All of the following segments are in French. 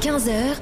15 heures,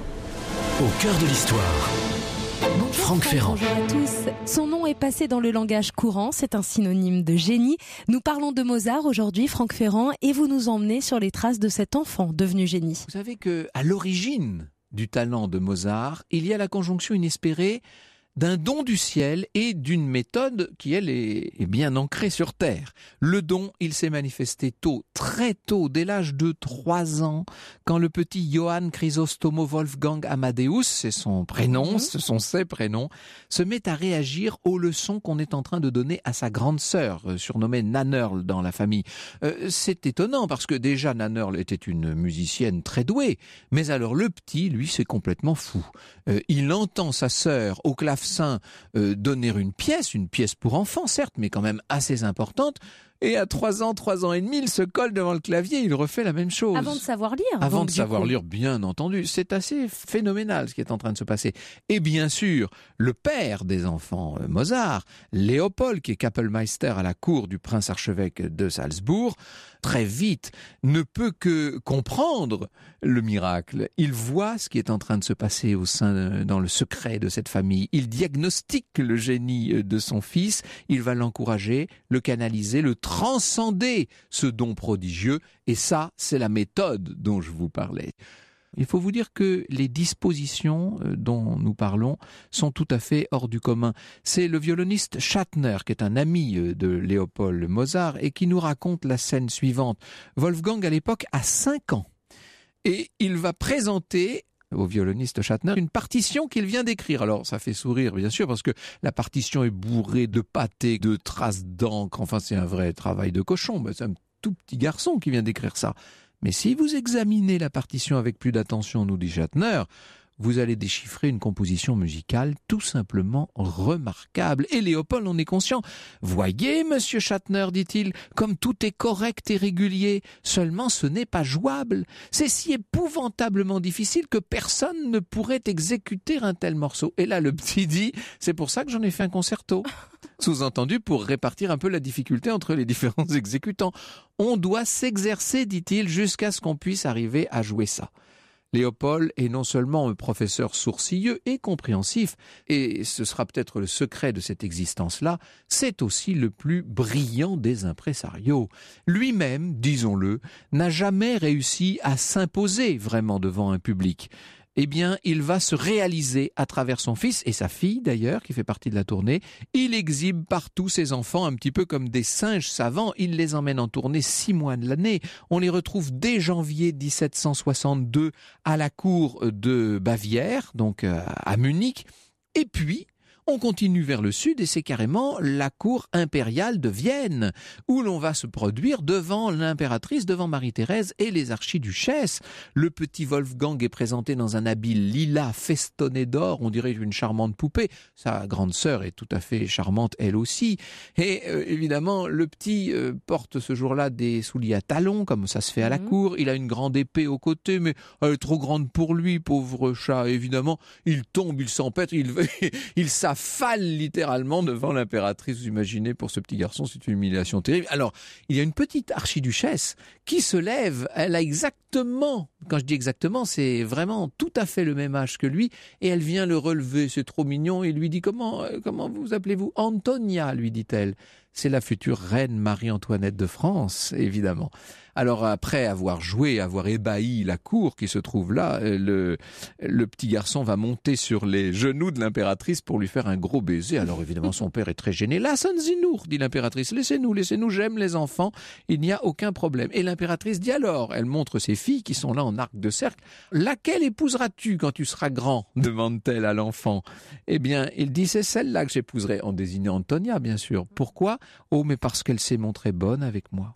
Au cœur de l'histoire. Bonjour Franck Ferrand. Bonjour à tous. Son nom est passé dans le langage courant, c'est un synonyme de génie. Nous parlons de Mozart aujourd'hui, Franck Ferrand, et vous nous emmenez sur les traces de cet enfant devenu génie. Vous savez qu'à l'origine du talent de Mozart, il y a la conjonction inespérée d'un don du ciel et d'une méthode qui, elle, est bien ancrée sur Terre. Le don, il s'est manifesté tôt, très tôt, dès l'âge de 3 ans, quand le petit Johann Chrysostomo Wolfgang Amadeus, c'est son prénom, ce sont ses prénoms, se met à réagir aux leçons qu'on est en train de donner à sa grande sœur, surnommée Nannerl dans la famille. C'est étonnant parce que déjà Nannerl était une musicienne très douée, mais alors le petit, lui, c'est complètement fou. Il entend sa sœur au clavecin donner une pièce pour enfants certes, mais quand même assez importante. Et à 3 ans et demi, il se colle devant le clavier, il refait la même chose. Avant de savoir lire. Avant de savoir lire, bien entendu. C'est assez phénoménal ce qui est en train de se passer. Et bien sûr, le père des enfants Mozart, Léopold, qui est Kapellmeister à la cour du prince-archevêque de Salzbourg, très vite, ne peut que comprendre le miracle. Il voit ce qui est en train de se passer dans le secret de cette famille. Il diagnostique le génie de son fils. Il va l'encourager, le canaliser, le transcender, ce don prodigieux. Et ça, c'est la méthode dont je vous parlais. Il faut vous dire que les dispositions dont nous parlons sont tout à fait hors du commun. C'est le violoniste Schattner, qui est un ami de Léopold Mozart, et qui nous raconte la scène suivante. Wolfgang, à l'époque, a 5 ans. Et il va présenter au violoniste Schattner une partition qu'il vient d'écrire. Alors, ça fait sourire, bien sûr, parce que la partition est bourrée de pâté, de traces d'encre. Enfin, c'est un vrai travail de cochon. C'est un tout petit garçon qui vient d'écrire ça. Mais si vous examinez la partition avec plus d'attention, nous dit Schattner, vous allez déchiffrer une composition musicale tout simplement remarquable. Et Léopold en est conscient. « Voyez, monsieur Schattner, dit-il, comme tout est correct et régulier, seulement ce n'est pas jouable. C'est si épouvantablement difficile que personne ne pourrait exécuter un tel morceau. » Et là, le petit dit « C'est pour ça que j'en ai fait un concerto. » Sous-entendu, pour répartir un peu la difficulté entre les différents exécutants. On doit s'exercer, dit-il, jusqu'à ce qu'on puisse arriver à jouer ça. Léopold est non seulement un professeur sourcilleux et compréhensif, et ce sera peut-être le secret de cette existence-là, c'est aussi le plus brillant des impresarios. Lui-même, disons-le, n'a jamais réussi à s'imposer vraiment devant un public. Eh bien, il va se réaliser à travers son fils et sa fille d'ailleurs, qui fait partie de la tournée. Il exhibe partout ses enfants un petit peu comme des singes savants. Il les emmène en tournée 6 mois de l'année. On les retrouve dès janvier 1762 à la cour de Bavière, donc à Munich. Et puis, on continue vers le sud et c'est carrément la cour impériale de Vienne où l'on va se produire devant l'impératrice, devant Marie-Thérèse et les archiduchesses. Le petit Wolfgang est présenté dans un habit lilas festonné d'or, on dirait une charmante poupée. Sa grande sœur est tout à fait charmante elle aussi. Et évidemment, le petit porte ce jour-là des souliers à talons comme ça se fait à la cour. Il a une grande épée au côté mais elle est trop grande pour lui, pauvre chat. Évidemment, il tombe, il s'empêtre, il s'affale littéralement devant l'impératrice. Vous imaginez, pour ce petit garçon, c'est une humiliation terrible. Alors, il y a une petite archiduchesse qui se lève. Elle a exactement, quand je dis exactement, c'est vraiment tout à fait le même âge que lui. Et elle vient le relever. C'est trop mignon. Et lui dit, comment vous appelez-vous? Antonia, lui dit-elle. C'est la future reine Marie-Antoinette de France, évidemment. Alors après avoir joué, avoir ébahi la cour qui se trouve là, le petit garçon va monter sur les genoux de l'impératrice pour lui faire un gros baiser. Alors évidemment son père est très gêné. « Lassen Sie nur » dit l'impératrice, « laissez-nous, j'aime les enfants, il n'y a aucun problème. » Et l'impératrice dit alors, elle montre ses filles qui sont là en arc de cercle. « Laquelle épouseras-tu quand tu seras grand ?» demande-t-elle à l'enfant. Eh bien, il dit « C'est celle-là que j'épouserai », en désignant Antonia bien sûr. Pourquoi ? Oh, mais parce qu'elle s'est montrée bonne avec moi.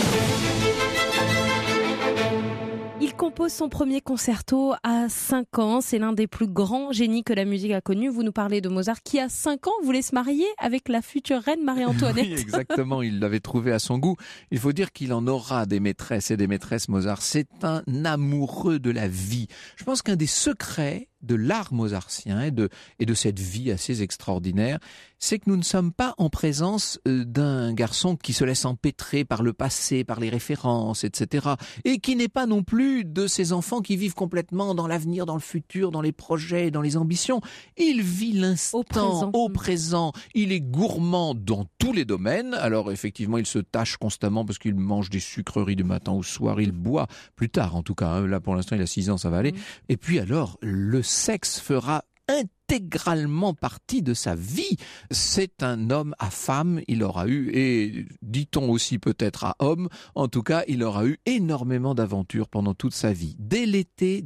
Il compose son premier concerto à 5 ans. C'est l'un des plus grands génies que la musique a connu. Vous nous parlez de Mozart qui, à 5 ans, voulait se marier avec la future reine Marie-Antoinette. Oui, exactement. Il l'avait trouvé à son goût. Il faut dire qu'il en aura des maîtresses et des maîtresses, Mozart. C'est un amoureux de la vie. Je pense qu'un des secrets de l'art mozartien et de cette vie assez extraordinaire, c'est que nous ne sommes pas en présence d'un garçon qui se laisse empêtrer par le passé, par les références, etc. Et qui n'est pas non plus de ces enfants qui vivent complètement dans l'avenir, dans le futur, dans les projets, dans les ambitions. Il vit l'instant, au présent. Il est gourmand dans tous les domaines. Alors effectivement, il se tâche constamment parce qu'il mange des sucreries du matin au soir. Il boit, plus tard en tout cas. Hein. Là pour l'instant, il a 6 ans, ça va aller. Et puis alors, le sexe fera intégralement partie de sa vie. C'est un homme à femme, il aura eu, et dit-on aussi peut-être à homme, en tout cas, il aura eu énormément d'aventures pendant toute sa vie. Dès l'été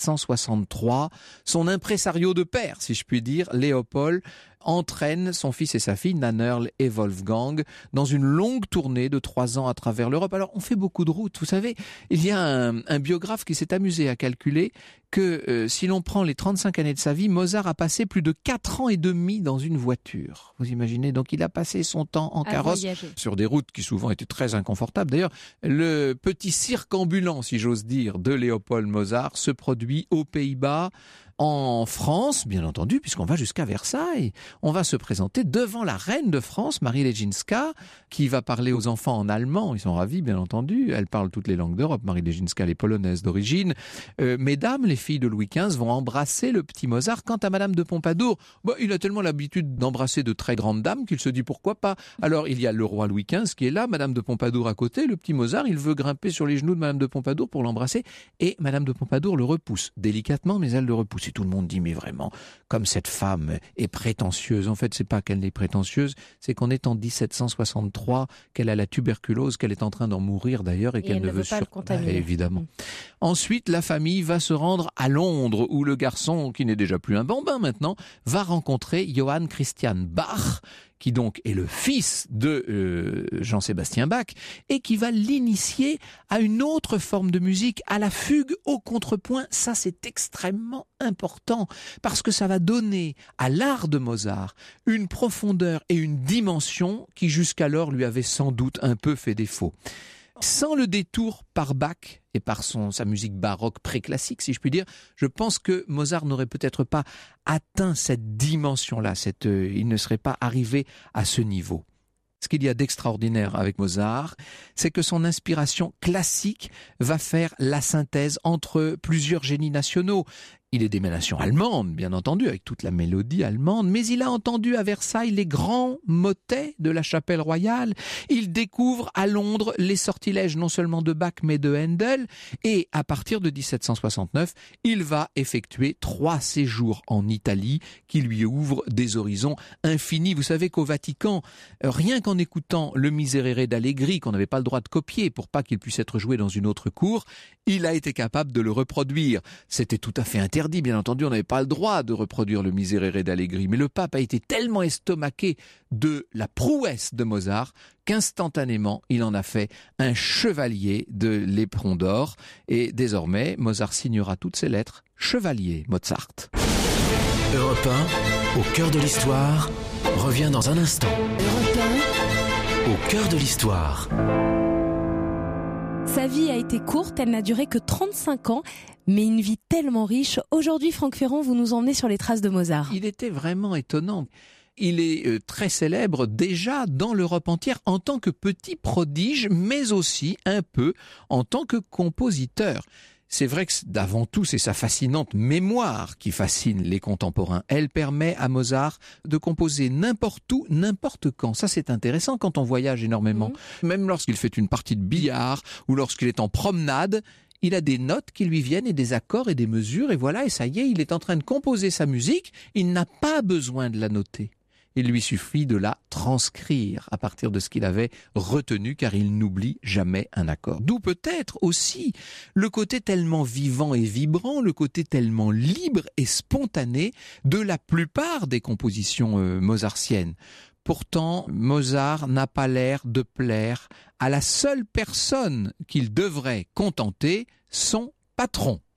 1763, son impresario de père, si je puis dire, Léopold, entraîne son fils et sa fille, Nannerl et Wolfgang, dans une longue tournée de 3 ans à travers l'Europe. Alors, on fait beaucoup de routes. Vous savez, il y a un biographe qui s'est amusé à calculer que si l'on prend les 35 années de sa vie, Mozart a passé plus de 4 ans et demi dans une voiture. Vous imaginez? Donc, il a passé son temps en carrosse sur des routes qui souvent étaient très inconfortables. D'ailleurs, le petit cirque ambulant, si j'ose dire, de Léopold Mozart se produit aux Pays-Bas, en France, bien entendu, puisqu'on va jusqu'à Versailles. On va se présenter devant la reine de France, Marie Legzinska, qui va parler aux enfants en allemand. Ils sont ravis, bien entendu. Elle parle toutes les langues d'Europe. Marie Legzinska, elle est polonaise d'origine. Mesdames, les filles de Louis XV, vont embrasser le petit Mozart. Quant à Madame de Pompadour, il a tellement l'habitude d'embrasser de très grandes dames qu'il se dit pourquoi pas. Alors, il y a le roi Louis XV qui est là, Madame de Pompadour à côté. Le petit Mozart, il veut grimper sur les genoux de Madame de Pompadour pour l'embrasser. Et Madame de Pompadour le repousse. Délicatement, mais elle le repousse. Et tout le monde dit, mais vraiment, comme cette femme est prétentieuse. En fait, c'est pas qu'elle n'est prétentieuse, c'est qu'on est en 1763, qu'elle a la tuberculose, qu'elle est en train d'en mourir d'ailleurs et qu'elle ne veut pas le contaminer. Évidemment. Ensuite, la famille va se rendre à Londres, où le garçon, qui n'est déjà plus un bambin maintenant, va rencontrer Johann Christian Bach, qui donc est le fils de Jean-Sébastien Bach, et qui va l'initier à une autre forme de musique, à la fugue au contrepoint. Ça, c'est extrêmement important, parce que ça va donner à l'art de Mozart une profondeur et une dimension qui jusqu'alors lui avait sans doute un peu fait défaut. Sans le détour par Bach et par sa musique baroque préclassique, si je puis dire, je pense que Mozart n'aurait peut-être pas atteint cette dimension-là, il ne serait pas arrivé à ce niveau. Ce qu'il y a d'extraordinaire avec Mozart, c'est que son inspiration classique va faire la synthèse entre plusieurs génies nationaux. Il est d'émanation allemande, bien entendu, avec toute la mélodie allemande, mais il a entendu à Versailles les grands motets de la chapelle royale. Il découvre à Londres les sortilèges non seulement de Bach, mais de Handel. Et à partir de 1769, il va effectuer 3 séjours en Italie qui lui ouvrent des horizons infinis. Vous savez qu'au Vatican, rien qu'en écoutant le Miserere d'Allegri, qu'on n'avait pas le droit de copier pour pas qu'il puisse être joué dans une autre cour, il a été capable de le reproduire. C'était tout à fait interdit, bien entendu, on n'avait pas le droit de reproduire le Miserere d'Allegri, mais le pape a été tellement estomaqué de la prouesse de Mozart qu'instantanément, il en a fait un chevalier de l'éperon d'or, et désormais, Mozart signera toutes ses lettres Chevalier Mozart. Europe 1, au cœur de l'histoire, revient dans un instant. Europe 1, au cœur de l'histoire. Sa vie a été courte, elle n'a duré que 35 ans, mais une vie tellement riche. Aujourd'hui, Franck Ferrand, vous nous emmenez sur les traces de Mozart. Il était vraiment étonnant. Il est très célèbre déjà dans l'Europe entière en tant que petit prodige, mais aussi un peu en tant que compositeur. C'est vrai que d'avant tout, c'est sa fascinante mémoire qui fascine les contemporains. Elle permet à Mozart de composer n'importe où, n'importe quand. Ça, c'est intéressant quand on voyage énormément. Même lorsqu'il fait une partie de billard ou lorsqu'il est en promenade, il a des notes qui lui viennent et des accords et des mesures. Et voilà, et ça y est, il est en train de composer sa musique. Il n'a pas besoin de la noter. Il lui suffit de la transcrire à partir de ce qu'il avait retenu, car il n'oublie jamais un accord. D'où peut-être aussi le côté tellement vivant et vibrant, le côté tellement libre et spontané de la plupart des compositions mozartiennes. Pourtant, Mozart n'a pas l'air de plaire à la seule personne qu'il devrait contenter, son patron. Et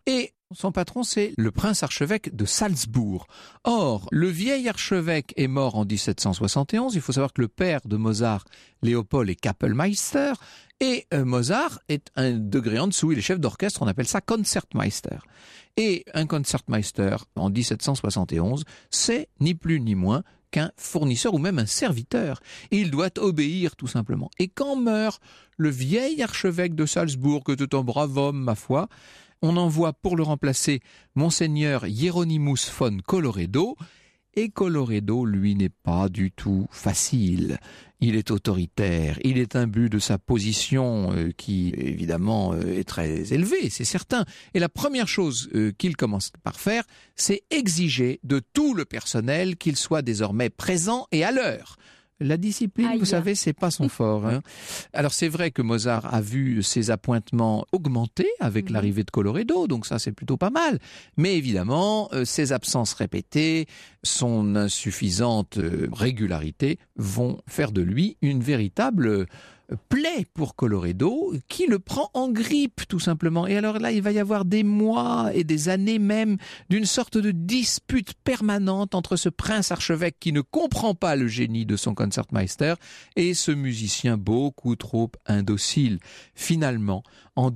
Son patron, c'est le prince-archevêque de Salzbourg. Or, le vieil archevêque est mort en 1771. Il faut savoir que le père de Mozart, Léopold, est Kapellmeister. Et Mozart est un degré en dessous. Il est chef d'orchestre, on appelle ça Concertmeister. Et un Concertmeister, en 1771, c'est ni plus ni moins qu'un fournisseur ou même un serviteur. Et il doit obéir tout simplement. Et quand meurt le vieil archevêque de Salzbourg, que tout un brave homme, ma foi, on envoie pour le remplacer Monseigneur Hieronymus von Colloredo. Et Colloredo, lui, n'est pas du tout facile. Il est autoritaire, il est imbu de sa position qui, évidemment, est très élevée, c'est certain. Et la première chose qu'il commence par faire, c'est exiger de tout le personnel qu'il soit désormais présent et à l'heure. La discipline, vous savez, c'est pas son fort. Hein. Alors c'est vrai que Mozart a vu ses appointements augmenter avec l'arrivée de Colloredo, donc ça c'est plutôt pas mal. Mais évidemment, ses absences répétées, son insuffisante régularité vont faire de lui une véritable plaie pour Colloredo, qui le prend en grippe tout simplement. Et alors là, il va y avoir des mois et des années même d'une sorte de dispute permanente entre ce prince-archevêque qui ne comprend pas le génie de son Concertmeister et ce musicien beaucoup trop indocile. Finalement, en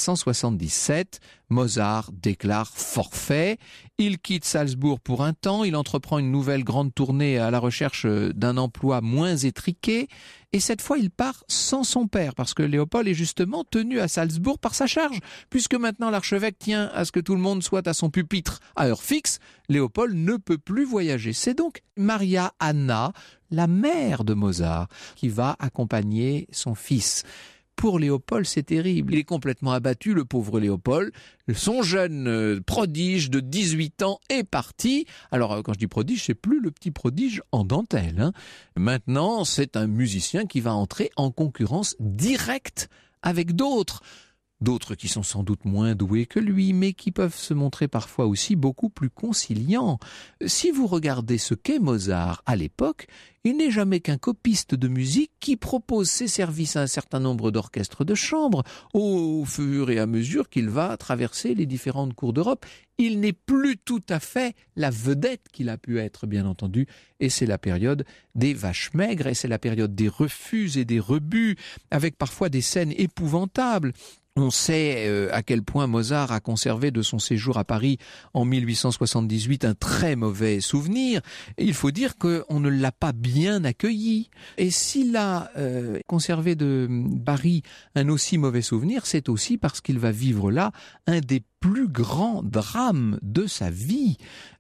1777, Mozart déclare forfait. Il quitte Salzbourg pour un temps, il entreprend une nouvelle grande tournée à la recherche d'un emploi moins étriqué. Et cette fois, il part sans son père, parce que Léopold est justement tenu à Salzbourg par sa charge. Puisque maintenant l'archevêque tient à ce que tout le monde soit à son pupitre à heure fixe, Léopold ne peut plus voyager. C'est donc Maria Anna, la mère de Mozart, qui va accompagner son fils. Pour Léopold, c'est terrible. Il est complètement abattu, le pauvre Léopold. Son jeune prodige de 18 ans est parti. Alors, quand je dis prodige, c'est plus le petit prodige en dentelle. Hein. Maintenant, c'est un musicien qui va entrer en concurrence directe avec d'autres. D'autres qui sont sans doute moins doués que lui, mais qui peuvent se montrer parfois aussi beaucoup plus conciliants. Si vous regardez ce qu'est Mozart à l'époque, il n'est jamais qu'un copiste de musique qui propose ses services à un certain nombre d'orchestres de chambre au fur et à mesure qu'il va traverser les différentes cours d'Europe. Il n'est plus tout à fait la vedette qu'il a pu être, bien entendu, et c'est la période des vaches maigres, et c'est la période des refus et des rebuts, avec parfois des scènes épouvantables. On sait à quel point Mozart a conservé de son séjour à Paris en 1878 un très mauvais souvenir. Et il faut dire qu'on ne l'a pas bien accueilli. Et s'il a conservé de Paris un aussi mauvais souvenir, c'est aussi parce qu'il va vivre là un des plus grands drames de sa vie.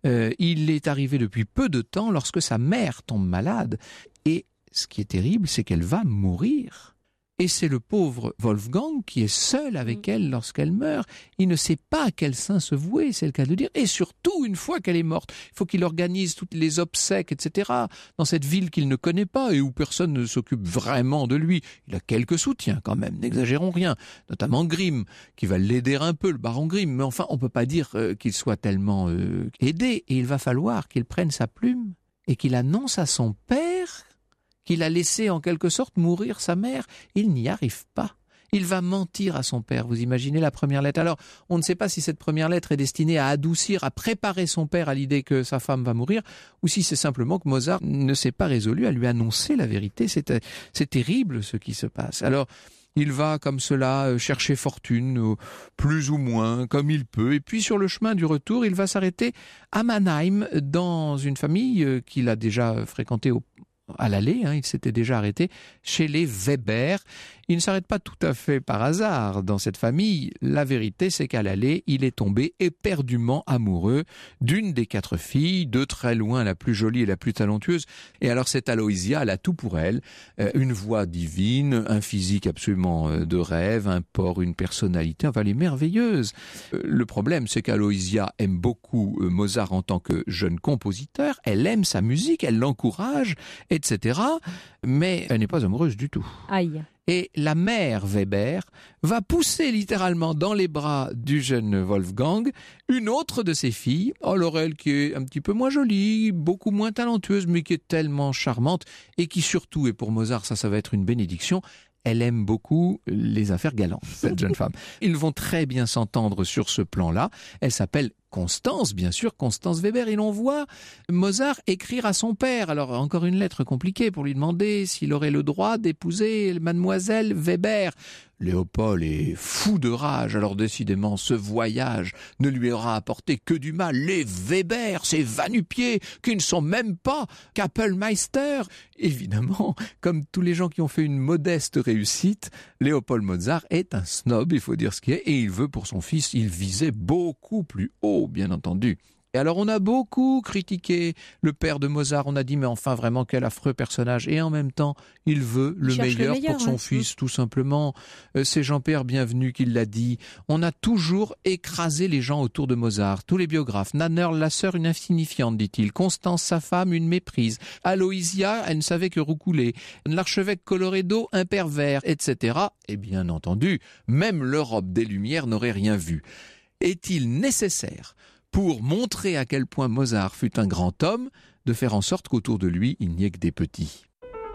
Il est arrivé depuis peu de temps lorsque sa mère tombe malade. Et ce qui est terrible, c'est qu'elle va mourir. Et c'est le pauvre Wolfgang qui est seul avec elle lorsqu'elle meurt. Il ne sait pas à quel saint se vouer, c'est le cas de dire. Et surtout, une fois qu'elle est morte, il faut qu'il organise toutes les obsèques, etc. dans cette ville qu'il ne connaît pas et où personne ne s'occupe vraiment de lui. Il a quelques soutiens quand même, n'exagérons rien. Notamment Grimm, qui va l'aider un peu, le baron Grimm. Mais enfin, on ne peut pas dire qu'il soit tellement aidé. Et il va falloir qu'il prenne sa plume et qu'il annonce à son père qu'il a laissé en quelque sorte mourir sa mère. Il n'y arrive pas. Il va mentir à son père. Vous imaginez la première lettre. Alors, on ne sait pas si cette première lettre est destinée à adoucir, à préparer son père à l'idée que sa femme va mourir, ou si c'est simplement que Mozart ne s'est pas résolu à lui annoncer la vérité. C'est terrible ce qui se passe. Alors, il va comme cela chercher fortune, plus ou moins, comme il peut. Et puis sur le chemin du retour, il va s'arrêter à Mannheim, dans une famille qu'il a déjà fréquentée à l'aller, il s'était déjà arrêté chez les Weber. Il ne s'arrête pas tout à fait par hasard dans cette famille. La vérité, c'est qu'à l'aller, il est tombé éperdument amoureux d'une des 4 filles, de très loin la plus jolie et la plus talentueuse. Et alors cette Aloysia, elle a tout pour elle. Une voix divine, un physique absolument de rêve, un port, une personnalité, enfin elle est merveilleuse. Le problème, c'est qu'Aloysia aime beaucoup Mozart en tant que jeune compositeur. Elle aime sa musique, elle l'encourage, etc. Mais elle n'est pas amoureuse du tout. Aïe. Et la mère Weber va pousser littéralement dans les bras du jeune Wolfgang une autre de ses filles, Laurel, qui est un petit peu moins jolie, beaucoup moins talentueuse, mais qui est tellement charmante et qui surtout, et pour Mozart ça va être une bénédiction, Elle aime beaucoup les affaires galantes, cette jeune femme. Ils vont très bien s'entendre sur ce plan-là. Elle s'appelle Constance, bien sûr, Constance Weber. Il envoie Mozart écrire à son père. Alors, encore une lettre compliquée pour lui demander s'il aurait le droit d'épouser mademoiselle Weber. Léopold est fou de rage. Alors, décidément, ce voyage ne lui aura apporté que du mal. Les Weber, ces va-nu-pieds qui ne sont même pas Kapellmeister. Évidemment, comme tous les gens qui ont fait une modeste réussite, Léopold Mozart est un snob, il faut dire ce qui est, et il veut pour son fils, il visait beaucoup plus haut, bien entendu. Et alors on a beaucoup critiqué le père de Mozart, on a dit mais enfin vraiment quel affreux personnage, et en même temps il veut le meilleur pour son fils tout simplement. C'est Jean-Pierre Bienvenu qui l'a dit, on a toujours écrasé les gens autour de Mozart, tous les biographes. Nanner, la sœur une insignifiante dit-il, Constance sa femme une méprise, Aloysia elle ne savait que roucouler, l'archevêque Colloredo un pervers, etc. Et bien entendu même l'Europe des Lumières n'aurait rien vu. Est-il nécessaire pour montrer à quel point Mozart fut un grand homme, de faire en sorte qu'autour de lui, il n'y ait que des petits.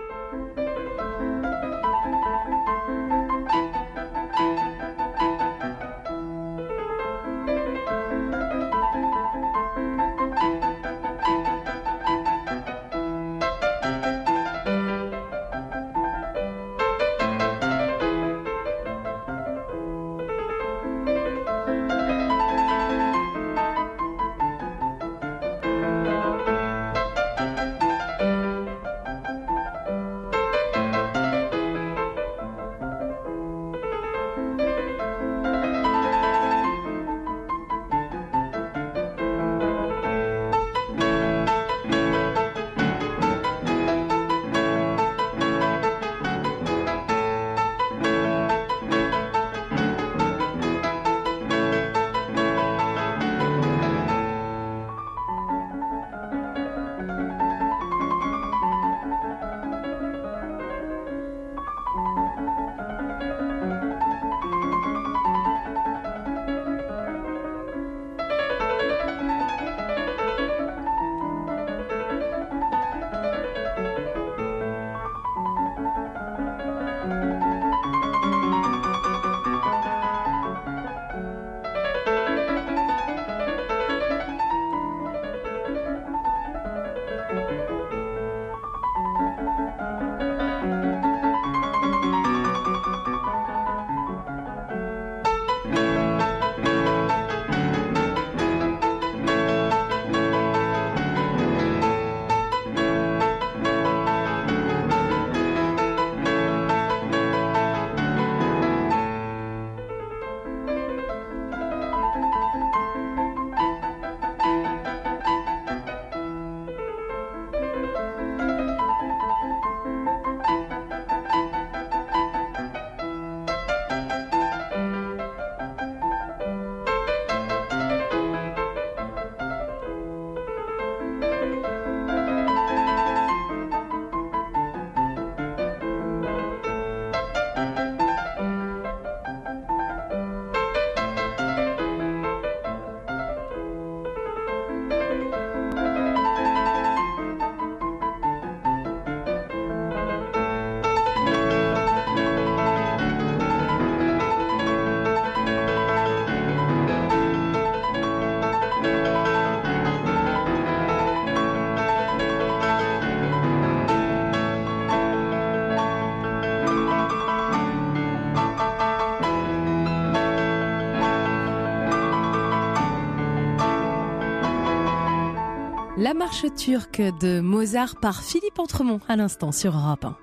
La marche turque de Mozart par Philippe Entremont à l'instant sur Europe 1.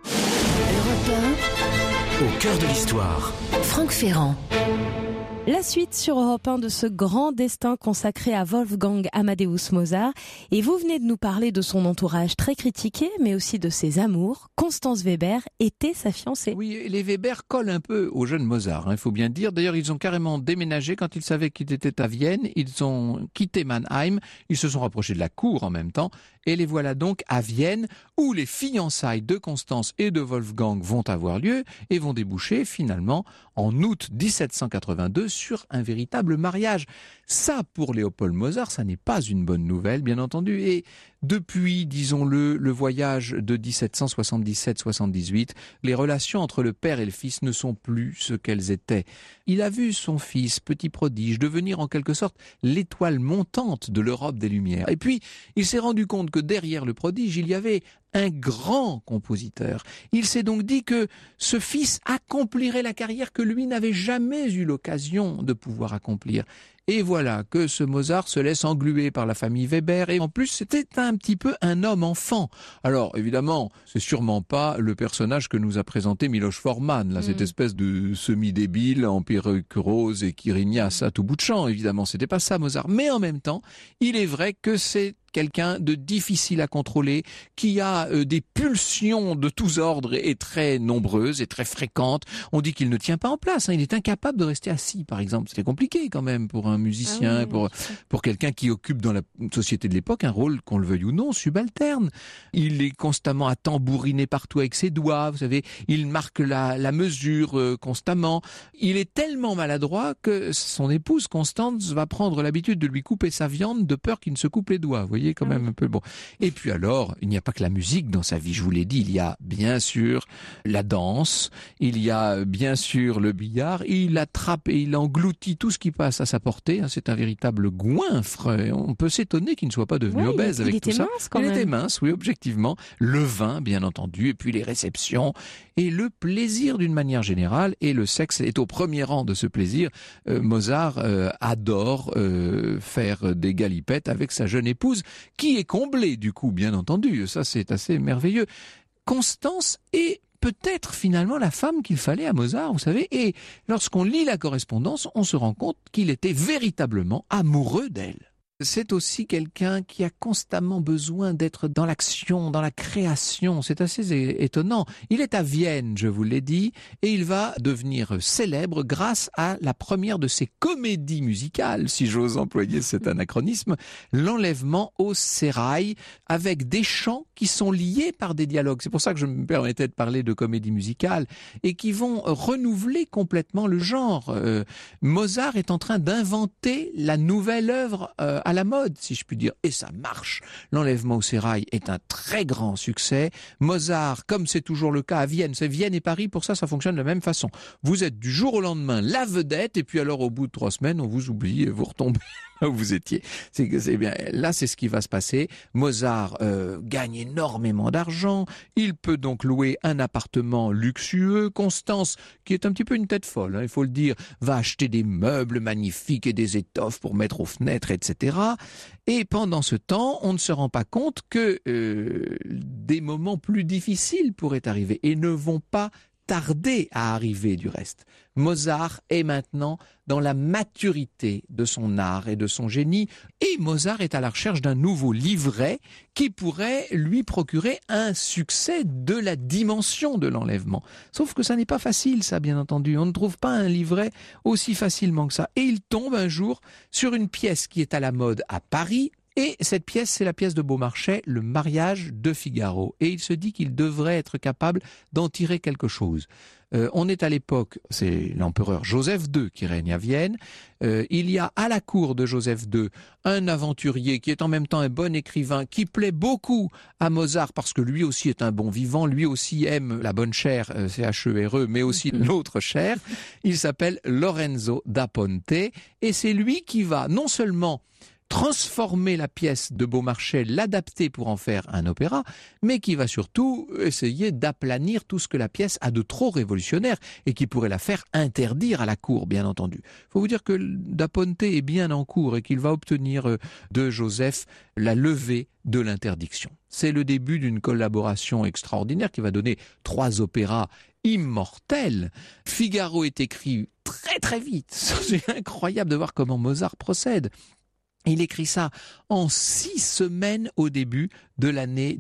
Europe 1, au cœur de l'histoire. Franck Ferrand. La suite sur Europe 1 de ce grand destin consacré à Wolfgang Amadeus Mozart. Et vous venez de nous parler de son entourage très critiqué, mais aussi de ses amours. Constance Weber était sa fiancée. Oui, les Weber collent un peu au jeune Mozart, il faut bien dire. D'ailleurs, ils ont carrément déménagé quand ils savaient qu'il était à Vienne. Ils ont quitté Mannheim, ils se sont rapprochés de la cour en même temps. Et les voilà donc à Vienne, où les fiançailles de Constance et de Wolfgang vont avoir lieu et vont déboucher finalement en août 1782 sur un véritable mariage. Ça, pour Léopold Mozart, ça n'est pas une bonne nouvelle, bien entendu. Et depuis, disons-le, le voyage de 1777-78, les relations entre le père et le fils ne sont plus ce qu'elles étaient. Il a vu son fils, petit prodige, devenir en quelque sorte l'étoile montante de l'Europe des Lumières. Et puis, il s'est rendu compte que derrière le prodige, il y avait un grand compositeur. Il s'est donc dit que ce fils accomplirait la carrière que lui n'avait jamais eu l'occasion de pouvoir accomplir. Et voilà que ce Mozart se laisse engluer par la famille Weber, et en plus c'était un petit peu un homme enfant. Alors évidemment, c'est sûrement pas le personnage que nous a présenté Miloš Forman, là, cette espèce de semi-débile en perruque rose et qui rignasse à tout bout de champ. Évidemment, c'était pas ça Mozart. Mais en même temps, il est vrai que c'est quelqu'un de difficile à contrôler, qui a des pulsions de tous ordres et très nombreuses et très fréquentes. On dit qu'il ne tient pas en place, hein. Il est incapable de rester assis, par exemple. C'était compliqué quand même pour un musicien, pour quelqu'un qui occupe dans la société de l'époque un rôle, qu'on le veuille ou non, subalterne. Il est constamment à tambouriner partout avec ses doigts, vous savez. Il marque la mesure constamment. Il est tellement maladroit que son épouse Constance va prendre l'habitude de lui couper sa viande de peur qu'il ne se coupe les doigts. Vous voyez, quand même un peu bon. Et puis alors, il n'y a pas que la musique dans sa vie, je vous l'ai dit, il y a bien sûr la danse, il y a bien sûr le billard, il attrape et il engloutit tout ce qui passe à sa portée, hein, c'est un véritable goinfre, on peut s'étonner qu'il ne soit pas devenu obèse avec tout ça. Il était mince, oui, objectivement. Le vin, bien entendu, et puis les réceptions, et le plaisir d'une manière générale, et le sexe est au premier rang de ce plaisir. Mozart adore faire des galipettes avec sa jeune épouse, qui est comblée du coup, bien entendu, ça c'est assez merveilleux. Constance est peut-être finalement la femme qu'il fallait à Mozart, vous savez, et lorsqu'on lit la correspondance, on se rend compte qu'il était véritablement amoureux d'elle. C'est aussi quelqu'un qui a constamment besoin d'être dans l'action, dans la création. C'est assez étonnant. Il est à Vienne, je vous l'ai dit, et il va devenir célèbre grâce à la première de ses comédies musicales, si j'ose employer cet anachronisme, l'Enlèvement au sérail, avec des chants qui sont liés par des dialogues. C'est pour ça que je me permettais de parler de comédie musicale et qui vont renouveler complètement le genre. Mozart est en train d'inventer la nouvelle œuvre à la mode, si je puis dire, et ça marche. L'Enlèvement au sérail est un très grand succès. Mozart, comme c'est toujours le cas à Vienne, c'est Vienne et Paris, pour ça fonctionne de la même façon. Vous êtes du jour au lendemain la vedette, et puis alors au bout de 3 semaines, on vous oublie et vous retombez où vous étiez. C'est bien. Là, c'est ce qui va se passer. Mozart gagne énormément d'argent. Il peut donc louer un appartement luxueux. Constance, qui est un petit peu une tête folle, hein, il faut le dire, va acheter des meubles magnifiques et des étoffes pour mettre aux fenêtres, etc. Et pendant ce temps, on ne se rend pas compte que des moments plus difficiles pourraient arriver et ne vont pas tarder à arriver du reste. Mozart est maintenant dans la maturité de son art et de son génie, et Mozart est à la recherche d'un nouveau livret qui pourrait lui procurer un succès de la dimension de l'Enlèvement. Sauf que ça n'est pas facile, ça, bien entendu. On ne trouve pas un livret aussi facilement que ça. Et il tombe un jour sur une pièce qui est à la mode à Paris. Et cette pièce, c'est la pièce de Beaumarchais, Le mariage de Figaro. Et il se dit qu'il devrait être capable d'en tirer quelque chose. On est à l'époque, c'est l'empereur Joseph II qui règne à Vienne. Il y a à la cour de Joseph II un aventurier qui est en même temps un bon écrivain, qui plaît beaucoup à Mozart parce que lui aussi est un bon vivant, lui aussi aime la bonne chair, C-H-E-R-E, mais aussi l'autre chair. Il s'appelle Lorenzo da Ponte, et c'est lui qui va non seulement transformer la pièce de Beaumarchais, l'adapter pour en faire un opéra, mais qui va surtout essayer d'aplanir tout ce que la pièce a de trop révolutionnaire et qui pourrait la faire interdire à la cour, bien entendu. Il faut vous dire que Da Ponte est bien en cours et qu'il va obtenir de Joseph la levée de l'interdiction. C'est le début d'une collaboration extraordinaire qui va donner 3 opéras immortels. Figaro est écrit très très vite. C'est incroyable de voir comment Mozart procède. Il écrit ça en 6 semaines au début de l'année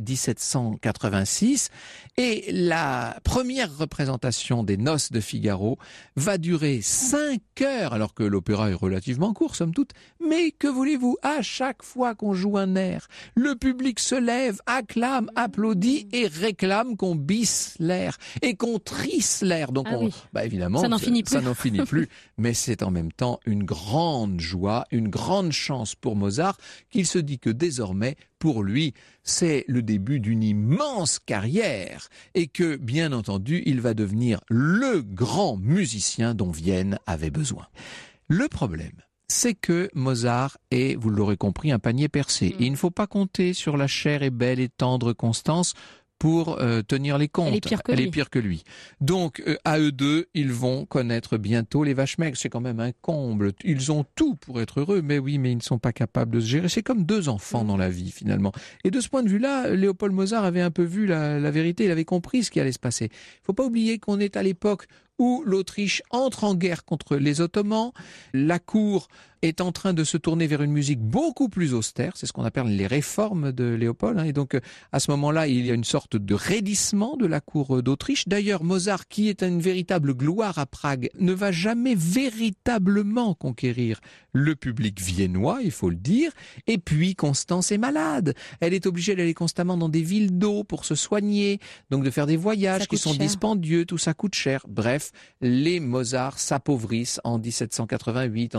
1786 et la première représentation des Noces de Figaro va durer 5 heures alors que l'opéra est relativement court somme toute, mais que voulez-vous, à chaque fois qu'on joue un air, le public se lève, acclame, applaudit et réclame qu'on bisse l'air et qu'on trisse l'air. Donc évidemment, ça n'en finit plus, mais c'est en même temps une grande joie, une grande chance pour Mozart qu'il se dit que désormais, pour lui, c'est le début d'une immense carrière et que, bien entendu, il va devenir le grand musicien dont Vienne avait besoin. Le problème, c'est que Mozart est, vous l'aurez compris, un panier percé. Et il ne faut pas compter sur la chère et belle et tendre Constance pour tenir les comptes. Elle est pire que lui. Donc, à eux deux, ils vont connaître bientôt les vaches maigres. C'est quand même un comble. Ils ont tout pour être heureux, mais oui, mais ils ne sont pas capables de se gérer. C'est comme 2 enfants dans la vie, finalement. Et de ce point de vue-là, Léopold Mozart avait un peu vu la vérité. Il avait compris ce qui allait se passer. Il ne faut pas oublier qu'on est à l'époque où l'Autriche entre en guerre contre les Ottomans. La cour est en train de se tourner vers une musique beaucoup plus austère. C'est ce qu'on appelle les réformes de Léopold. Et donc, à ce moment-là, il y a une sorte de raidissement de la cour d'Autriche. D'ailleurs, Mozart, qui est une véritable gloire à Prague, ne va jamais véritablement conquérir le public viennois, il faut le dire. Et puis, Constance est malade. Elle est obligée d'aller constamment dans des villes d'eau pour se soigner, donc de faire des voyages qui sont dispendieux, tout ça coûte cher. Bref, les Mozart s'appauvrissent en 1788, en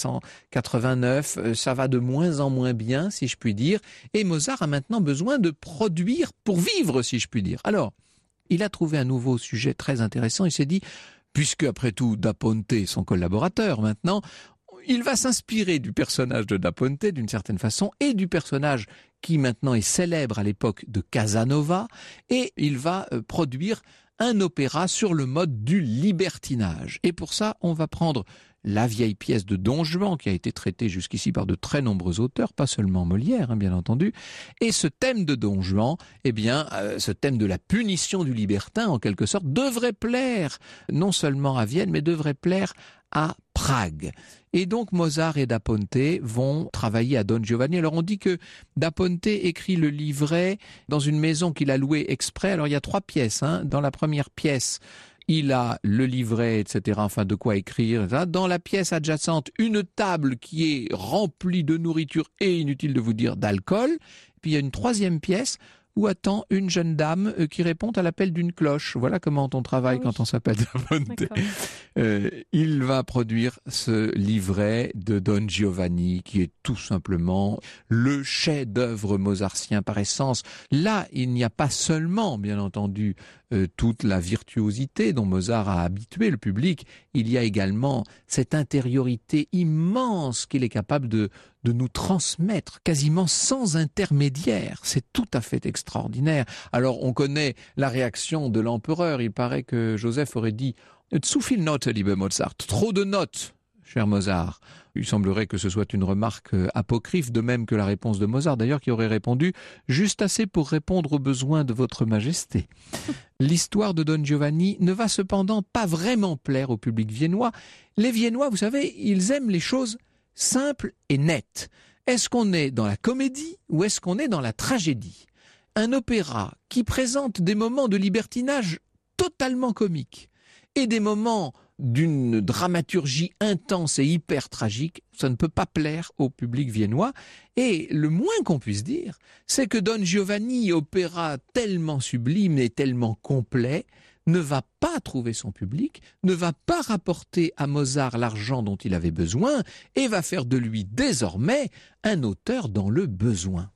1789. Ça va de moins en moins bien, si je puis dire. Et Mozart a maintenant besoin de produire pour vivre, si je puis dire. Alors, il a trouvé un nouveau sujet très intéressant. Il s'est dit, puisque après tout, Da Ponte est son collaborateur maintenant, il va s'inspirer du personnage de Da Ponte d'une certaine façon et du personnage qui maintenant est célèbre à l'époque de Casanova, et il va produire un opéra sur le mode du libertinage. Et pour ça, on va prendre la vieille pièce de Don Juan qui a été traitée jusqu'ici par de très nombreux auteurs, pas seulement Molière, bien entendu. Et ce thème de Don Juan, ce thème de la punition du libertin, en quelque sorte, devrait plaire non seulement à Vienne, mais devrait plaire à Prague. Et donc Mozart et Da Ponte vont travailler à Don Giovanni. Alors on dit que Da Ponte écrit le livret dans une maison qu'il a louée exprès. Alors il y a 3 pièces. Dans la première pièce, il a le livret, etc., enfin de quoi écrire, etc. Dans la pièce adjacente, une table qui est remplie de nourriture et, inutile de vous dire, d'alcool. Puis il y a une 3e pièce où attend une jeune dame qui répond à l'appel d'une cloche. Voilà comment on travaille quand on s'appelle Da Ponte. Il va produire ce livret de Don Giovanni qui est tout simplement le chef-d'œuvre mozartien par essence. Là, il n'y a pas seulement, bien entendu, toute la virtuosité dont Mozart a habitué le public, il y a également cette intériorité immense qu'il est capable de nous transmettre quasiment sans intermédiaire. C'est tout à fait extraordinaire. Alors on connaît la réaction de l'empereur. Il paraît que Joseph aurait dit « Zu viel Note, liebe Mozart », trop de notes, cher Mozart. Il semblerait que ce soit une remarque apocryphe, de même que la réponse de Mozart, d'ailleurs, qui aurait répondu « juste assez pour répondre aux besoins de votre majesté ». L'histoire de Don Giovanni ne va cependant pas vraiment plaire au public viennois. Les Viennois, vous savez, ils aiment les choses simples et nettes. Est-ce qu'on est dans la comédie ou est-ce qu'on est dans la tragédie ? Un opéra qui présente des moments de libertinage totalement comiques et des moments d'une dramaturgie intense et hyper tragique, ça ne peut pas plaire au public viennois. Et le moins qu'on puisse dire, c'est que Don Giovanni, opéra tellement sublime et tellement complet, ne va pas trouver son public, ne va pas rapporter à Mozart l'argent dont il avait besoin et va faire de lui désormais un auteur dans le besoin.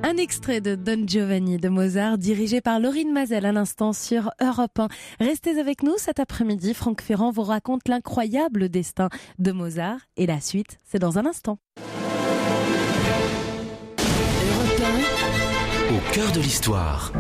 Un extrait de Don Giovanni de Mozart, dirigé par Laurine Mazel à l'instant sur Europe 1. Restez avec nous cet après-midi. Franck Ferrand vous raconte l'incroyable destin de Mozart. Et la suite, c'est dans un instant. Europe 1, au cœur de l'histoire.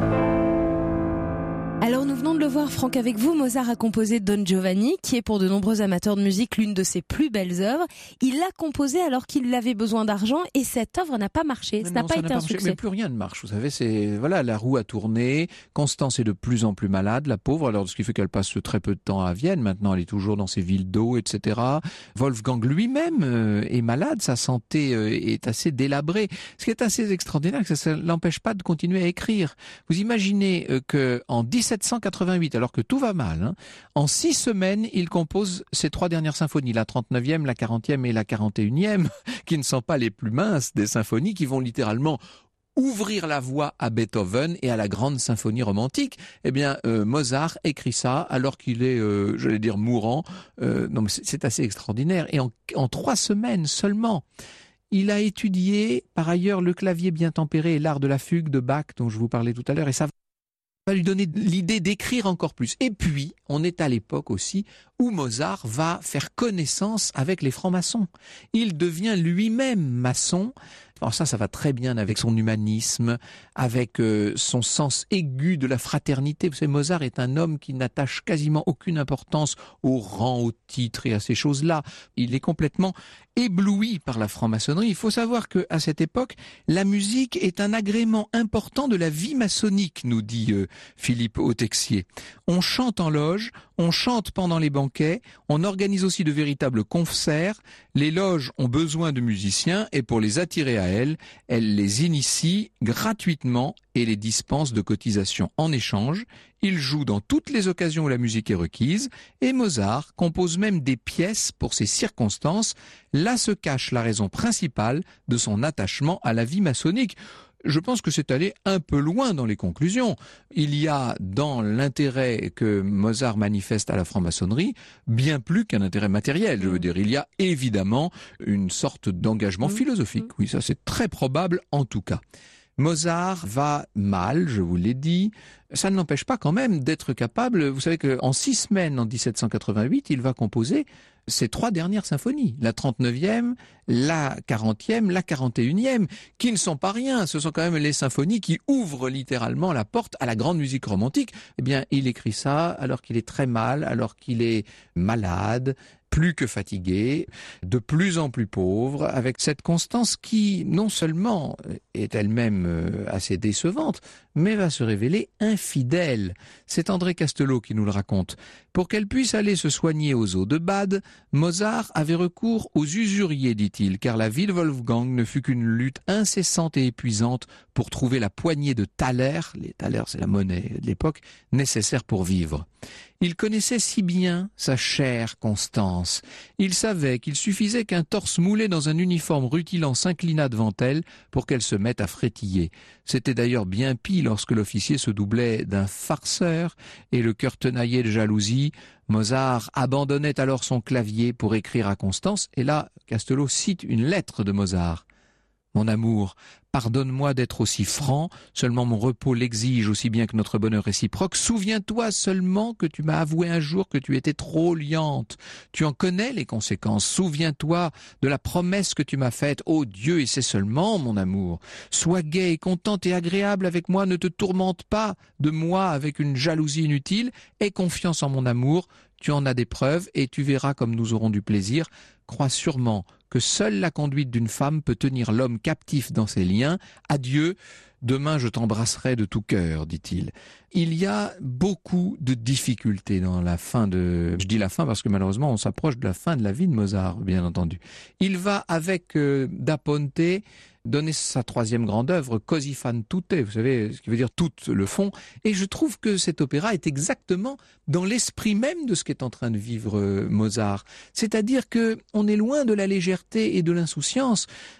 Alors nous venons de le voir, Franck, avec vous, Mozart a composé Don Giovanni, qui est pour de nombreux amateurs de musique l'une de ses plus belles œuvres. Il l'a composé alors qu'il avait besoin d'argent et cette œuvre n'a pas marché, ça n'a pas été un succès. Mais plus rien ne marche, vous savez, la roue a tourné, Constance est de plus en plus malade, la pauvre, alors ce qui fait qu'elle passe très peu de temps à Vienne, maintenant elle est toujours dans ses villes d'eau, etc. Wolfgang lui-même est malade, sa santé est assez délabrée. Ce qui est assez extraordinaire, c'est que ça ne l'empêche pas de continuer à écrire. Vous imaginez qu'en 1788, alors que tout va mal, en 6 semaines, il compose ses 3 dernières symphonies, la 39e, la 40e et la 41e, qui ne sont pas les plus minces des symphonies, qui vont littéralement ouvrir la voie à Beethoven et à la grande symphonie romantique. Eh bien, Mozart écrit ça alors qu'il est, mourant. Non, mais c'est assez extraordinaire. Et en 3 semaines seulement, il a étudié, par ailleurs, le clavier bien tempéré et l'art de la fugue de Bach, dont je vous parlais tout à l'heure, et ça va lui donner l'idée d'écrire encore plus. Et puis, on est à l'époque aussi où Mozart va faire connaissance avec les francs-maçons. Il devient lui-même maçon. Alors ça va très bien avec son humanisme, avec son sens aigu de la fraternité. Vous savez, Mozart est un homme qui n'attache quasiment aucune importance au rang, au titre et à ces choses-là. Il est complètement ébloui par la franc-maçonnerie. Il faut savoir qu'à cette époque, la musique est un agrément important de la vie maçonnique, nous dit Philippe Autexier. On chante en loge, on chante pendant les banquets, on organise aussi de véritables concerts. Les loges ont besoin de musiciens et pour les attirer à elles les initie gratuitement et les dispense de cotisations en échange. Il joue dans toutes les occasions où la musique est requise et Mozart compose même des pièces pour ces circonstances. Là se cache la raison principale de son attachement à la vie maçonnique. Je pense que c'est allé un peu loin dans les conclusions. Il y a dans l'intérêt que Mozart manifeste à la franc-maçonnerie bien plus qu'un intérêt matériel. Je veux dire, il y a évidemment une sorte d'engagement philosophique. Oui, ça c'est très probable en tout cas. Mozart va mal, je vous l'ai dit. Ça ne l'empêche pas quand même d'être capable. Vous savez qu'en 6 semaines, en 1788, il va composer ses 3 dernières symphonies, la 39e, la 40e, la 41e, qui ne sont pas rien. Ce sont quand même les symphonies qui ouvrent littéralement la porte à la grande musique romantique. Eh bien, il écrit ça alors qu'il est très mal, alors qu'il est malade, plus que fatigué, de plus en plus pauvre, avec cette Constance qui, non seulement est elle-même assez décevante, mais va se révéler infidèle. C'est André Castelot qui nous le raconte. Pour qu'elle puisse aller se soigner aux eaux de Bade, Mozart avait recours aux usuriers, dit-il, car la vie de Wolfgang ne fut qu'une lutte incessante et épuisante pour trouver la poignée de thalers, les thalers c'est la monnaie de l'époque, nécessaire pour vivre. Il connaissait si bien sa chère Constance. Il savait qu'il suffisait qu'un torse moulé dans un uniforme rutilant s'inclinât devant elle pour qu'elle se mette à frétiller. C'était d'ailleurs bien pis lorsque l'officier se doublait d'un farceur et le cœur tenaillé de jalousie. Mozart abandonnait alors son clavier pour écrire à Constance, et là, Castelot cite une lettre de Mozart. « Mon amour, pardonne-moi d'être aussi franc, seulement mon repos l'exige aussi bien que notre bonheur réciproque. Souviens-toi seulement que tu m'as avoué un jour que tu étais trop liante. Tu en connais les conséquences. Souviens-toi de la promesse que tu m'as faite. Ô Dieu, et c'est seulement, mon amour. Sois gai et contente et agréable avec moi. Ne te tourmente pas de moi avec une jalousie inutile. Aie confiance en mon amour. Tu en as des preuves et tu verras comme nous aurons du plaisir. Crois sûrement que seule la conduite d'une femme peut tenir l'homme captif dans ses liens. Adieu, demain je t'embrasserai de tout cœur, dit-il. Il y a beaucoup de difficultés dans la fin de... Je dis la fin parce que malheureusement on s'approche de la fin de la vie de Mozart, bien entendu. Il va avec Da Ponte donner sa 3e grande œuvre, Così fan tutte, vous savez, ce qui veut dire tout le fond. Et je trouve que cet opéra est exactement dans l'esprit même de ce qu'est en train de vivre Mozart. C'est-à-dire que on est loin de la légèreté et de l'insouciance.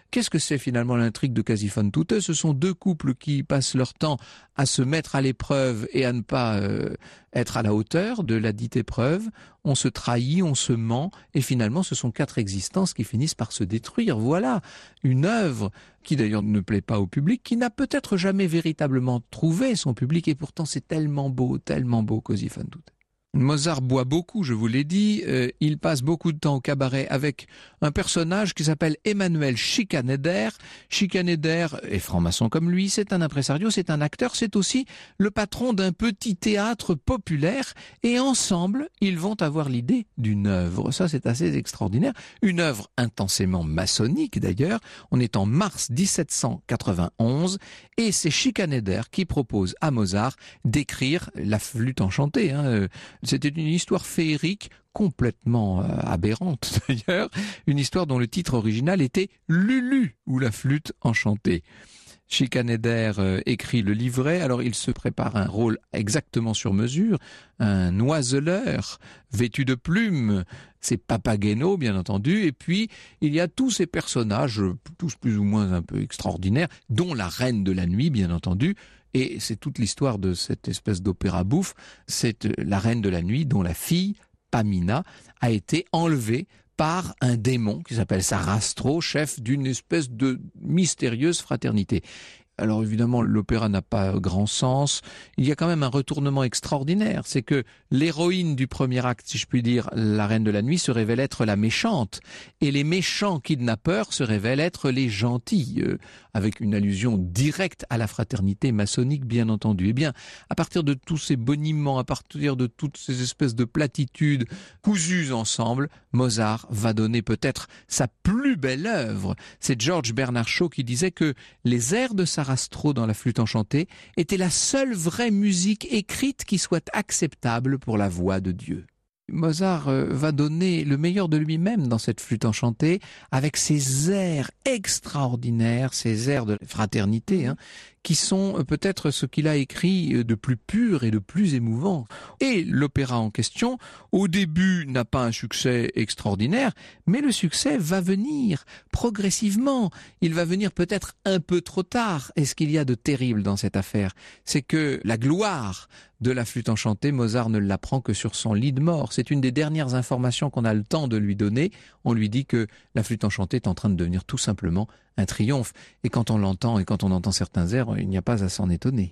Qu'est-ce que c'est finalement l'intrigue de Quasi fan tutte? Ce sont deux couples qui passent leur temps à se mettre à l'épreuve et à ne pas être à la hauteur de la dite épreuve. On se trahit, on se ment, et finalement ce sont 4 existences qui finissent par se détruire. Voilà une œuvre qui d'ailleurs ne plaît pas au public, qui n'a peut-être jamais véritablement trouvé son public, et pourtant c'est tellement beau, Cosi fan tutte. Mozart boit beaucoup, je vous l'ai dit, il passe beaucoup de temps au cabaret avec un personnage qui s'appelle Emmanuel Schikaneder. Schikaneder est franc-maçon comme lui, c'est un impresario, c'est un acteur, c'est aussi le patron d'un petit théâtre populaire, et ensemble, ils vont avoir l'idée d'une œuvre. Ça, c'est assez extraordinaire. Une œuvre intensément maçonnique d'ailleurs. On est en mars 1791, et c'est Schikaneder qui propose à Mozart d'écrire la flûte enchantée, C'était une histoire féerique complètement aberrante d'ailleurs, une histoire dont le titre original était Lulu ou la flûte enchantée. Schikaneder écrit le livret, alors il se prépare un rôle exactement sur mesure, un oiseleur vêtu de plumes, c'est Papageno bien entendu, et puis il y a tous ces personnages, tous plus ou moins un peu extraordinaires, dont la reine de la nuit bien entendu. Et c'est toute l'histoire de cette espèce d'opéra bouffe, c'est la reine de la nuit dont la fille, Pamina, a été enlevée par un démon qui s'appelle Sarastro, chef d'une espèce de mystérieuse fraternité. Alors évidemment, l'opéra n'a pas grand sens. Il y a quand même un retournement extraordinaire. C'est que l'héroïne du premier acte, si je puis dire, la reine de la nuit, se révèle être la méchante. Et les méchants kidnappeurs se révèlent être les gentils, avec une allusion directe à la fraternité maçonnique, bien entendu. Eh bien, à partir de tous ces boniments, à partir de toutes ces espèces de platitudes cousues ensemble, Mozart va donner peut-être sa plus belle œuvre. C'est George Bernard Shaw qui disait que les airs de Sarastro dans la flûte enchantée étaient la seule vraie musique écrite qui soit acceptable pour la voix de Dieu. Mozart va donner le meilleur de lui-même dans cette flûte enchantée, avec ses airs extraordinaires, ses airs de fraternité, qui sont peut-être ce qu'il a écrit de plus pur et de plus émouvant. Et l'opéra en question, au début, n'a pas un succès extraordinaire, mais le succès va venir progressivement. Il va venir peut-être un peu trop tard. Et ce qu'il y a de terrible dans cette affaire, c'est que la gloire de la flûte enchantée, Mozart ne l'apprend que sur son lit de mort. C'est une des dernières informations qu'on a le temps de lui donner. On lui dit que la flûte enchantée est en train de devenir tout simplement un triomphe. Et quand on l'entend et quand on entend certains airs, il n'y a pas à s'en étonner.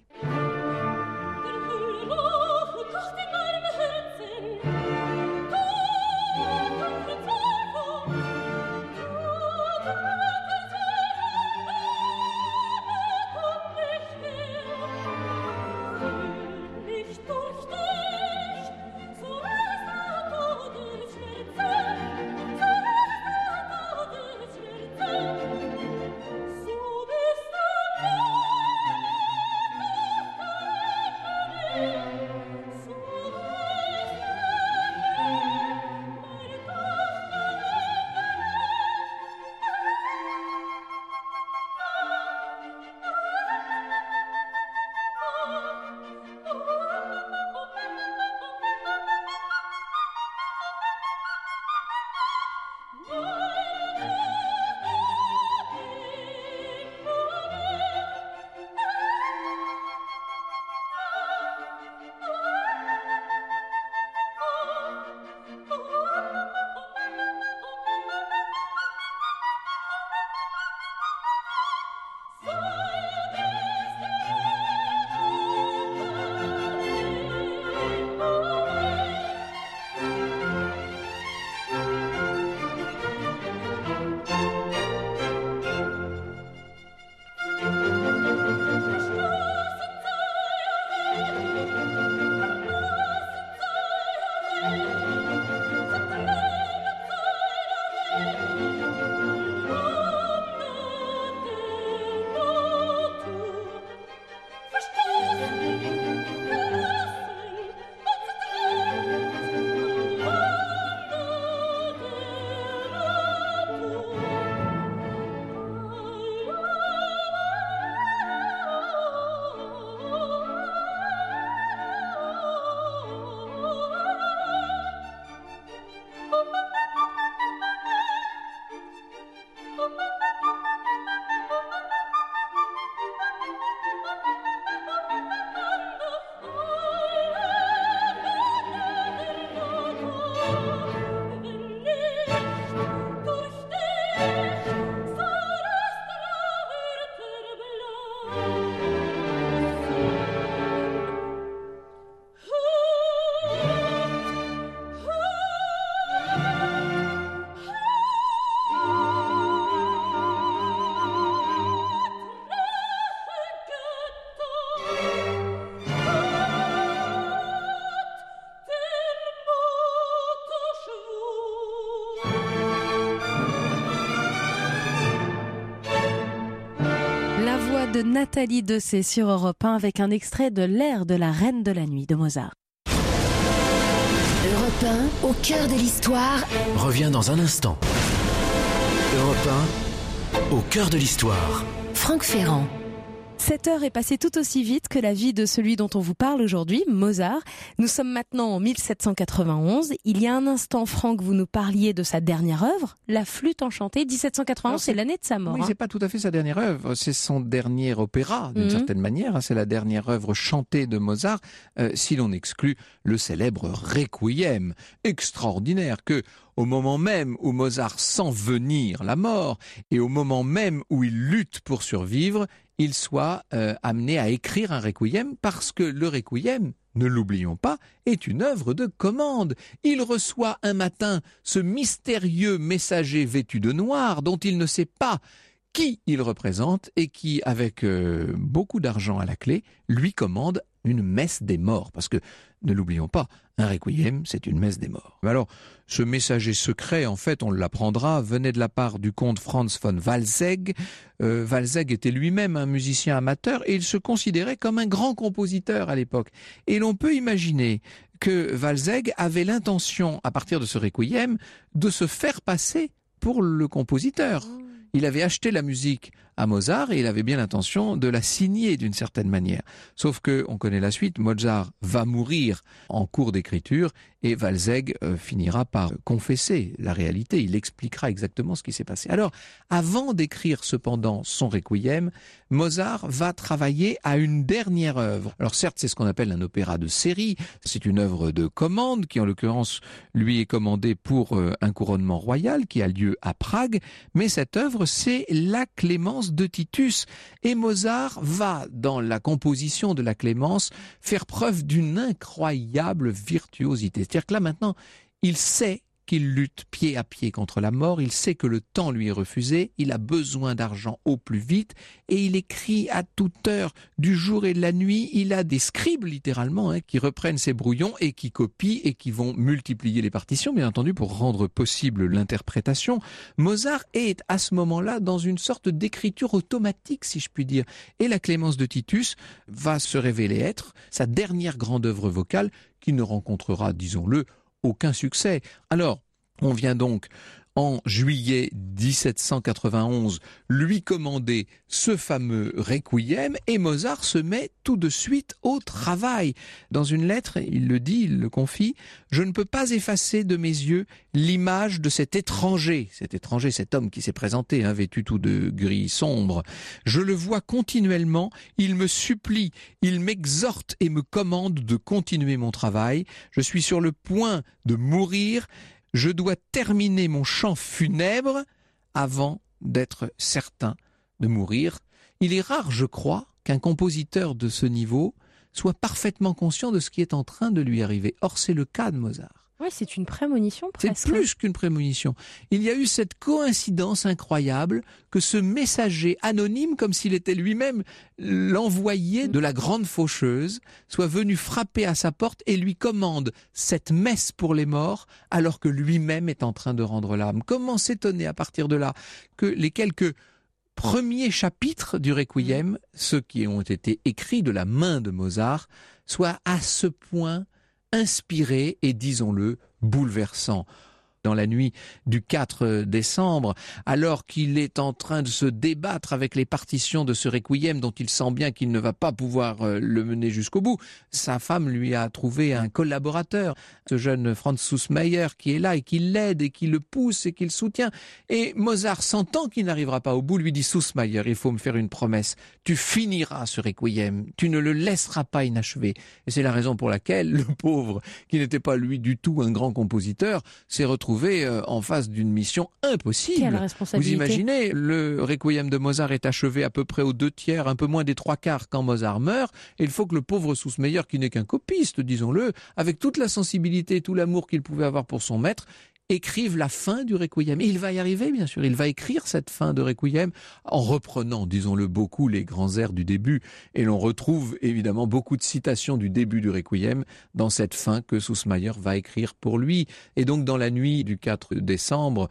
de Nathalie Dessay sur Europe 1 avec un extrait de l'air de la Reine de la Nuit de Mozart. Europe 1, au cœur de l'histoire. Revient dans un instant. Europe 1, au cœur de l'histoire. Franck Ferrand. Cette heure est passée tout aussi vite que la vie de celui dont on vous parle aujourd'hui, Mozart. Nous sommes maintenant en 1791. Il y a un instant, Franck, vous nous parliez de sa dernière œuvre, La Flûte enchantée. 1791, c'est l'année de sa mort. Oui, c'est pas tout à fait sa dernière œuvre. C'est son dernier opéra, d'une certaine manière. C'est la dernière œuvre chantée de Mozart, si l'on exclut le célèbre Requiem, extraordinaire, que au moment même où Mozart sent venir la mort, et au moment même où il lutte pour survivre, il soit amené à écrire un requiem, parce que le requiem, ne l'oublions pas, est une œuvre de commande. Il reçoit un matin ce mystérieux messager vêtu de noir dont il ne sait pas qui il représente et qui, avec beaucoup d'argent à la clé, lui commande une messe des morts. Parce que, ne l'oublions pas, un requiem, c'est une messe des morts. Alors, ce messager secret, en fait, on l'apprendra, venait de la part du comte Franz von Walsegg. Walsegg était lui-même un musicien amateur et il se considérait comme un grand compositeur à l'époque. Et l'on peut imaginer que Walsegg avait l'intention, à partir de ce requiem, de se faire passer pour le compositeur. Il avait acheté la musique à Mozart et il avait bien l'intention de la signer d'une certaine manière. Sauf que, on connaît la suite, Mozart va mourir en cours d'écriture et Walsegg finira par confesser la réalité. Il expliquera exactement ce qui s'est passé. Alors, avant d'écrire cependant son requiem, Mozart va travailler à une dernière œuvre. Alors certes, c'est ce qu'on appelle un opéra de série. C'est une œuvre de commande qui, en l'occurrence, lui est commandée pour un couronnement royal qui a lieu à Prague. Mais cette œuvre, c'est la Clémence de Titus. Et Mozart va, dans la composition de la Clémence, faire preuve d'une incroyable virtuosité. C'est-à-dire que là, maintenant, il sait qu'il lutte pied à pied contre la mort, il sait que le temps lui est refusé, il a besoin d'argent au plus vite, et il écrit à toute heure, du jour et de la nuit. Il a des scribes, littéralement, qui reprennent ses brouillons et qui copient et qui vont multiplier les partitions, bien entendu, pour rendre possible l'interprétation. Mozart est, à ce moment-là, dans une sorte d'écriture automatique, si je puis dire. Et la Clémence de Titus va se révéler être sa dernière grande œuvre vocale, qui ne rencontrera, disons-le, aucun succès. Alors, on vient donc en juillet 1791 lui commander ce fameux requiem et Mozart se met tout de suite au travail. Dans une lettre, il le dit, il le confie, « Je ne peux pas effacer de mes yeux l'image de cet étranger, cet homme qui s'est présenté, vêtu tout de gris sombre. Je le vois continuellement, il me supplie, il m'exhorte et me commande de continuer mon travail. Je suis sur le point de mourir. Je dois terminer mon chant funèbre avant d'être certain de mourir. » Il est rare, je crois, qu'un compositeur de ce niveau soit parfaitement conscient de ce qui est en train de lui arriver. Or, c'est le cas de Mozart. Oui, c'est une prémonition presque. C'est plus qu'une prémonition. Il y a eu cette coïncidence incroyable que ce messager anonyme, comme s'il était lui-même l'envoyé de la grande faucheuse, soit venu frapper à sa porte et lui commande cette messe pour les morts alors que lui-même est en train de rendre l'âme. Comment s'étonner à partir de là que les quelques premiers chapitres du Requiem, ceux qui ont été écrits de la main de Mozart, soient à ce point inspiré et, disons-le, bouleversant. Dans la nuit du 4 décembre, alors qu'il est en train de se débattre avec les partitions de ce requiem dont il sent bien qu'il ne va pas pouvoir le mener jusqu'au bout, sa femme lui a trouvé un collaborateur, ce jeune Franz Sussmayer qui est là et qui l'aide et qui le pousse et qui le soutient. Et Mozart, sentant qu'il n'arrivera pas au bout, lui dit « Sussmayer, il faut me faire une promesse. Tu finiras ce requiem, tu ne le laisseras pas inachevé. » Et c'est la raison pour laquelle le pauvre, qui n'était pas lui du tout un grand compositeur, s'est retrouvé en face d'une mission impossible. Quelle responsabilité. Vous imaginez, le requiem de Mozart est achevé à peu près aux 2/3, un peu moins des 3/4 quand Mozart meurt, et il faut que le pauvre Sussmayer, qui n'est qu'un copiste, disons-le, avec toute la sensibilité et tout l'amour qu'il pouvait avoir pour son maître, écrive la fin du Requiem. Et il va y arriver, bien sûr. Il va écrire cette fin de Requiem en reprenant, disons-le, beaucoup les grands airs du début. Et l'on retrouve évidemment beaucoup de citations du début du Requiem dans cette fin que Sussmayer va écrire pour lui. Et donc, dans la nuit du 4 décembre,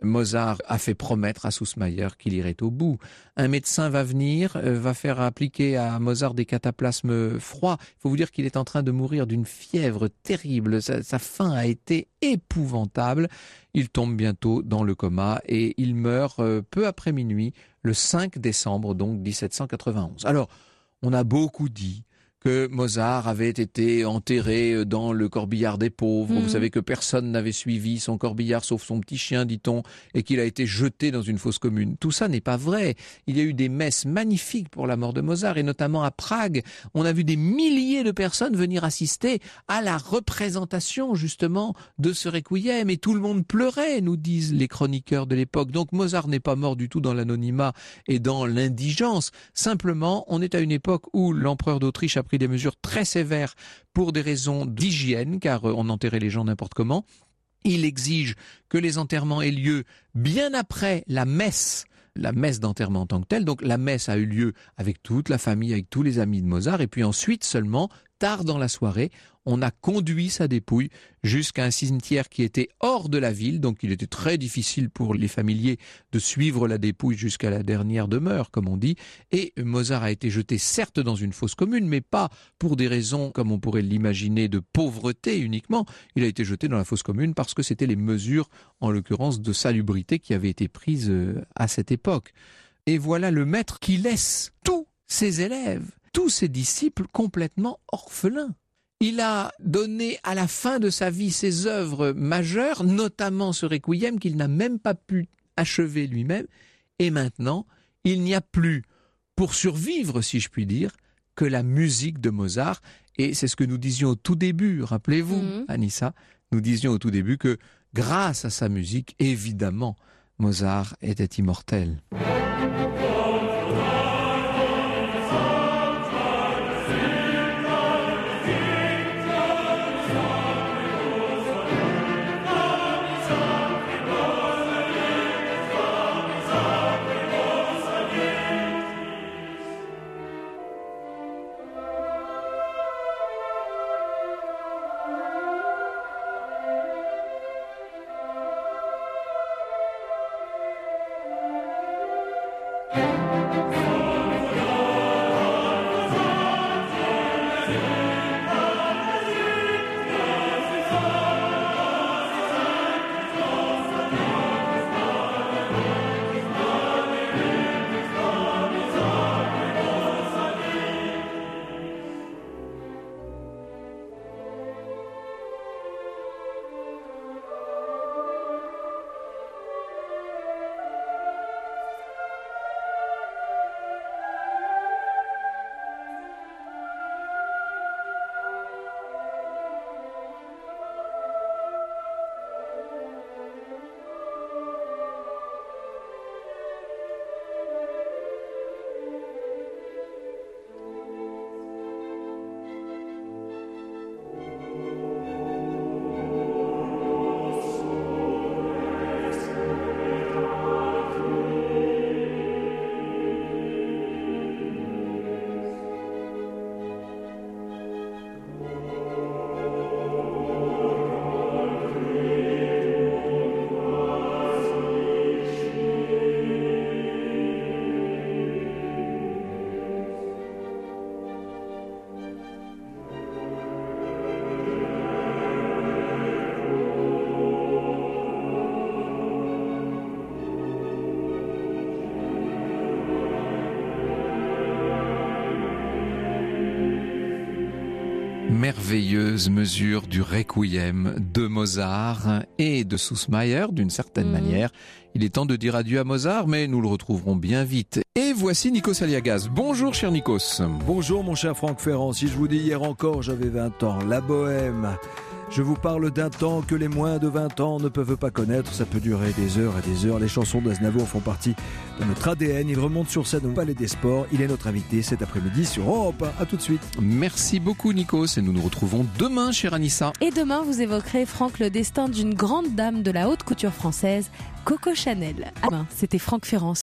Mozart a fait promettre à Süssmayr qu'il irait au bout. Un médecin va venir, va faire appliquer à Mozart des cataplasmes froids. Il faut vous dire qu'il est en train de mourir d'une fièvre terrible. Sa faim a été épouvantable. Il tombe bientôt dans le coma et il meurt peu après minuit, le 5 décembre, donc 1791. Alors, on a beaucoup dit que Mozart avait été enterré dans le corbillard des pauvres. Vous savez que personne n'avait suivi son corbillard sauf son petit chien, dit-on, et qu'il a été jeté dans une fosse commune. Tout ça n'est pas vrai. Il y a eu des messes magnifiques pour la mort de Mozart, et notamment à Prague. On a vu des milliers de personnes venir assister à la représentation, justement, de ce requiem, et tout le monde pleurait, nous disent les chroniqueurs de l'époque. Donc Mozart n'est pas mort du tout dans l'anonymat et dans l'indigence. Simplement, on est à une époque où l'empereur d'Autriche a pris des mesures très sévères pour des raisons d'hygiène, car on enterrait les gens n'importe comment. Il exige que les enterrements aient lieu bien après la messe d'enterrement en tant que telle. Donc la messe a eu lieu avec toute la famille, avec tous les amis de Mozart, et puis ensuite seulement, tard dans la soirée, on a conduit sa dépouille jusqu'à un cimetière qui était hors de la ville, donc il était très difficile pour les familiers de suivre la dépouille jusqu'à la dernière demeure, comme on dit, et Mozart a été jeté certes dans une fosse commune, mais pas pour des raisons, comme on pourrait l'imaginer, de pauvreté uniquement. Il a été jeté dans la fosse commune parce que c'était les mesures, en l'occurrence, de salubrité qui avaient été prises à cette époque. Et voilà le maître qui laisse tous ses élèves, tous ses disciples complètement orphelins. Il a donné à la fin de sa vie ses œuvres majeures, notamment ce requiem qu'il n'a même pas pu achever lui-même. Et maintenant, il n'y a plus, pour survivre, si je puis dire, que la musique de Mozart. Et c'est ce que nous disions au tout début, rappelez-vous, Anissa, nous disions au tout début que grâce à sa musique, évidemment, Mozart était immortel. Merveilleuse mesure du requiem de Mozart et de Süssmayr d'une certaine manière. Il est temps de dire adieu à Mozart, mais nous le retrouverons bien vite. Et voici Nikos Aliagas. Bonjour cher Nikos. Bonjour mon cher Franck Ferrand. Si je vous dis hier encore j'avais 20 ans, la bohème. Je vous parle d'un temps que les moins de 20 ans ne peuvent pas connaître. Ça peut durer des heures et des heures. Les chansons d'Aznavour font partie de notre ADN. Il remonte sur scène au Palais des Sports. Il est notre invité cet après-midi sur Europe 1. À tout de suite. Merci beaucoup Nikos et nous nous retrouvons demain chère Anissa. Et demain vous évoquerez, Franck, le destin d'une grande dame de la haute couture française, Coco Chanel. C'était Franck Ferrand.